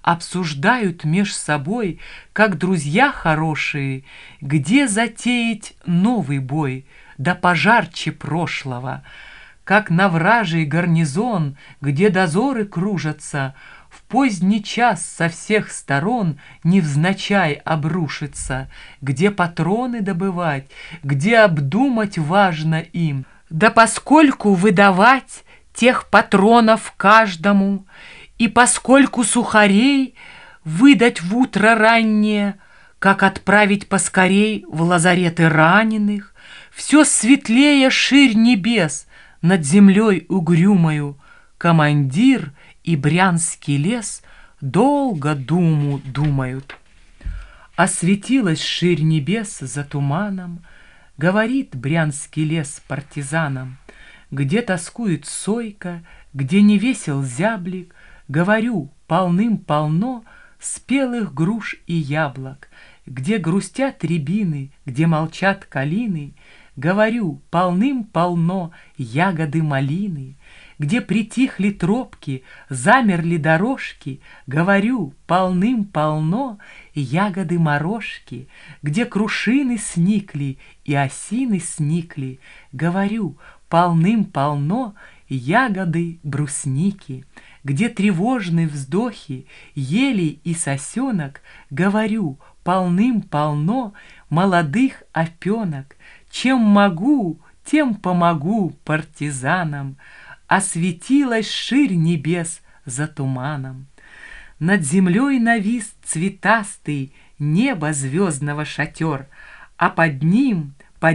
обсуждают меж собой, как друзья хорошие, где затеять новый бой, да пожарче прошлого, как на вражий гарнизон, где дозоры кружатся, в поздний час со всех сторон невзначай обрушится, где патроны добывать, где обдумать важно им, да поскольку выдавать тех патронов каждому, и поскольку сухарей выдать в утро раннее, как отправить поскорей в лазареты раненых, все светлее ширь небес над землей угрюмою, командир и Брянский лес долго думу думают. Осветилась ширь небес за туманом, говорит Брянский лес партизанам, где тоскует сойка, где не весел зяблик, говорю, полным-полно спелых груш и яблок, где грустят рябины, где молчат калины, говорю, полным-полно ягоды малины, где притихли тропки, замерли дорожки, говорю, полным-полно ягоды морожки, где крушины сникли и осины сникли, говорю, полным-полно ягоды брусники, где тревожны вздохи ели и сосенок, говорю, полным-полно молодых опенок, чем могу, тем помогу партизанам. Осветилась ширь небес за туманом. Над землей навис цветастый небо звездного шатер, а под ним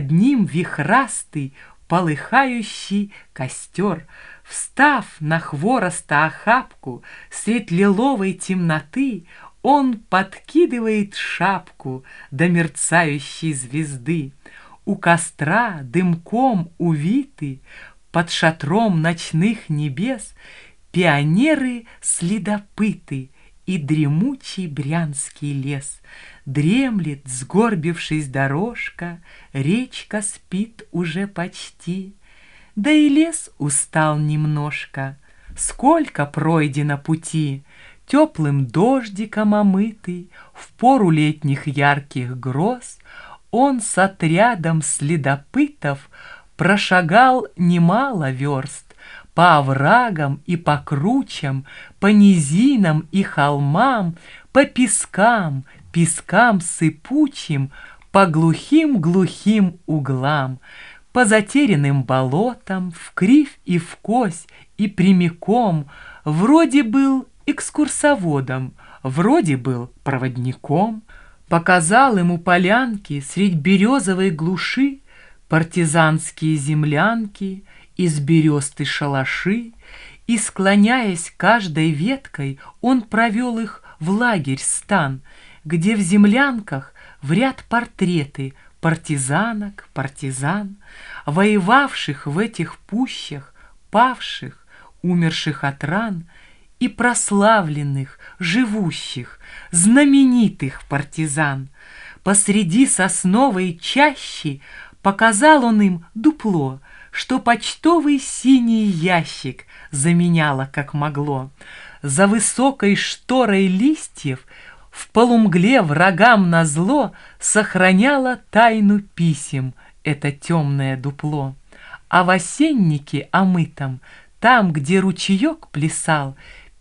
вихрастый полыхающий костер. Встав на хвороста охапку средь лиловой темноты, он подкидывает шапку до мерцающей звезды. У костра дымком увиты, под шатром ночных небес, пионеры-следопыты и дремучий Брянский лес. Дремлет, сгорбившись дорожка, речка спит уже почти, да и лес устал немножко. Сколько пройдено пути, теплым дождиком омытый, в пору летних ярких гроз, он с отрядом следопытов прошагал немало верст, по оврагам и по кручам, по низинам и холмам, по пескам сыпучим, по глухим углам, по затерянным болотам, вкривь и вкось и прямиком. Вроде был экскурсоводом, вроде был проводником. Показал ему полянки средь березовой глуши, партизанские землянки, из берест и шалаши, и, склоняясь каждой веткой, он провел их в лагерь-стан, где в землянках в ряд портреты партизанок, партизан, воевавших в этих пущах, павших, умерших от ран, и прославленных, живущих, знаменитых партизан. Посреди сосновой чащи показал он им дупло, что почтовый синий ящик заменяло, как могло. За высокой шторой листьев в полумгле врагам назло сохраняло тайну писем это темное дупло. А в осеннике омытом, там, где ручеек плясал,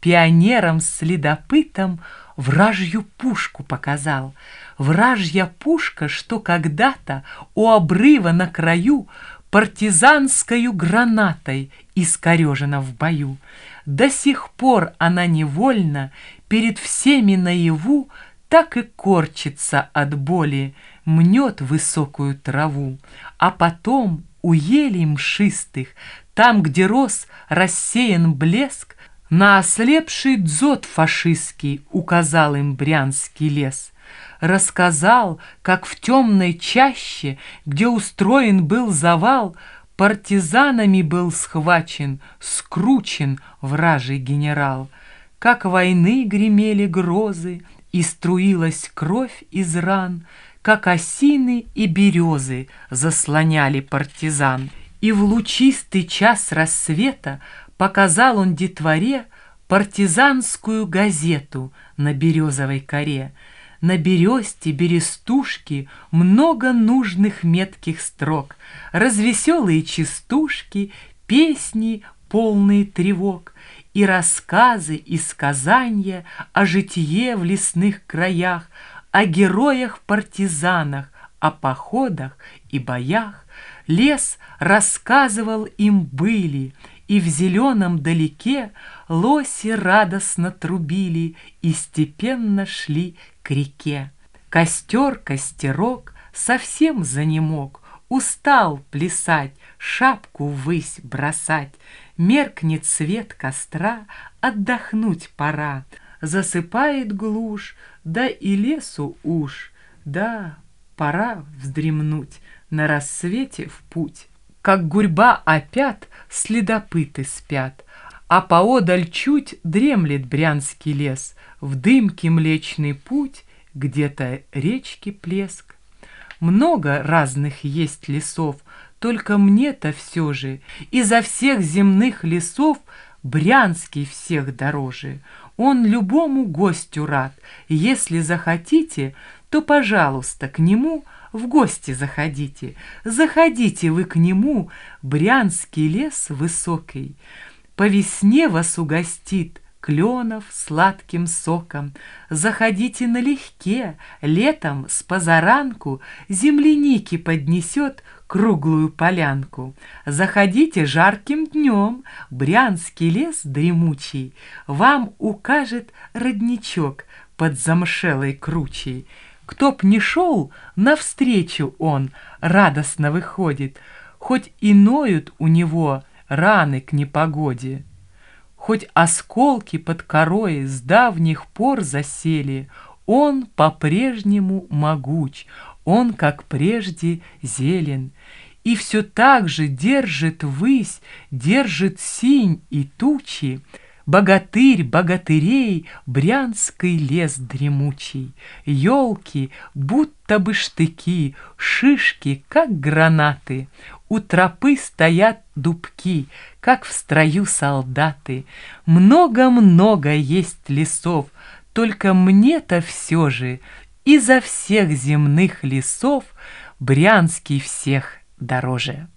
пионерам-следопытам вражью пушку показал. Вражья пушка, что когда-то у обрыва на краю партизанскою гранатой искорежена в бою. До сих пор она невольно перед всеми наяву так и корчится от боли, мнет высокую траву, а потом у елей мшистых, там, где рос рассеян блеск, на ослепший дзот фашистский указал им Брянский лес. Рассказал, как в темной чаще, где устроен был завал, партизанами был схвачен, скручен вражий генерал. Как войны гремели грозы, и струилась кровь из ран, как осины и березы заслоняли партизан. И в лучистый час рассвета показал он детворе партизанскую газету на березовой коре. На бересте берестушки много нужных метких строк, развеселые частушки, песни, полные тревог, и рассказы, и сказания о житие в лесных краях, о героях-партизанах, о походах и боях. Лес рассказывал им были, и в зеленом далеке лоси радостно трубили и степенно шли к реке. Костер-костерок совсем занемог, устал плясать, шапку ввысь бросать. Меркнет свет костра, отдохнуть пора. Засыпает глушь, да и лесу уж, да, пора вздремнуть, на рассвете в путь. Как гурьба опят следопыты спят, а поодаль чуть дремлет брянский лес, в дымке Млечный Путь, где-то речки плеск. Много разных есть лесов, только мне-то все же изо всех земных лесов Брянский всех дороже. Он любому гостю рад, если захотите, то, пожалуйста, к нему в гости заходите. Заходите вы к нему, Брянский лес высокий. По весне вас угостит кленов сладким соком. Заходите налегке, летом с позаранку земляники поднесет круглую полянку. Заходите жарким днем, Брянский лес дремучий вам укажет родничок под замшелой кручей. Кто б ни шел, навстречу он радостно выходит, хоть и ноют у него раны к непогоде. Хоть осколки под корой с давних пор засели, он по-прежнему могуч, он, как прежде, зелен, и все так же держит высь, держит синь и тучи, богатырь богатырей, Брянский лес дремучий. Елки, будто бы штыки, шишки, как гранаты. У тропы стоят дубки, как в строю солдаты. Много-много есть лесов, только мне-то все же изо всех земных лесов Брянский всех дороже.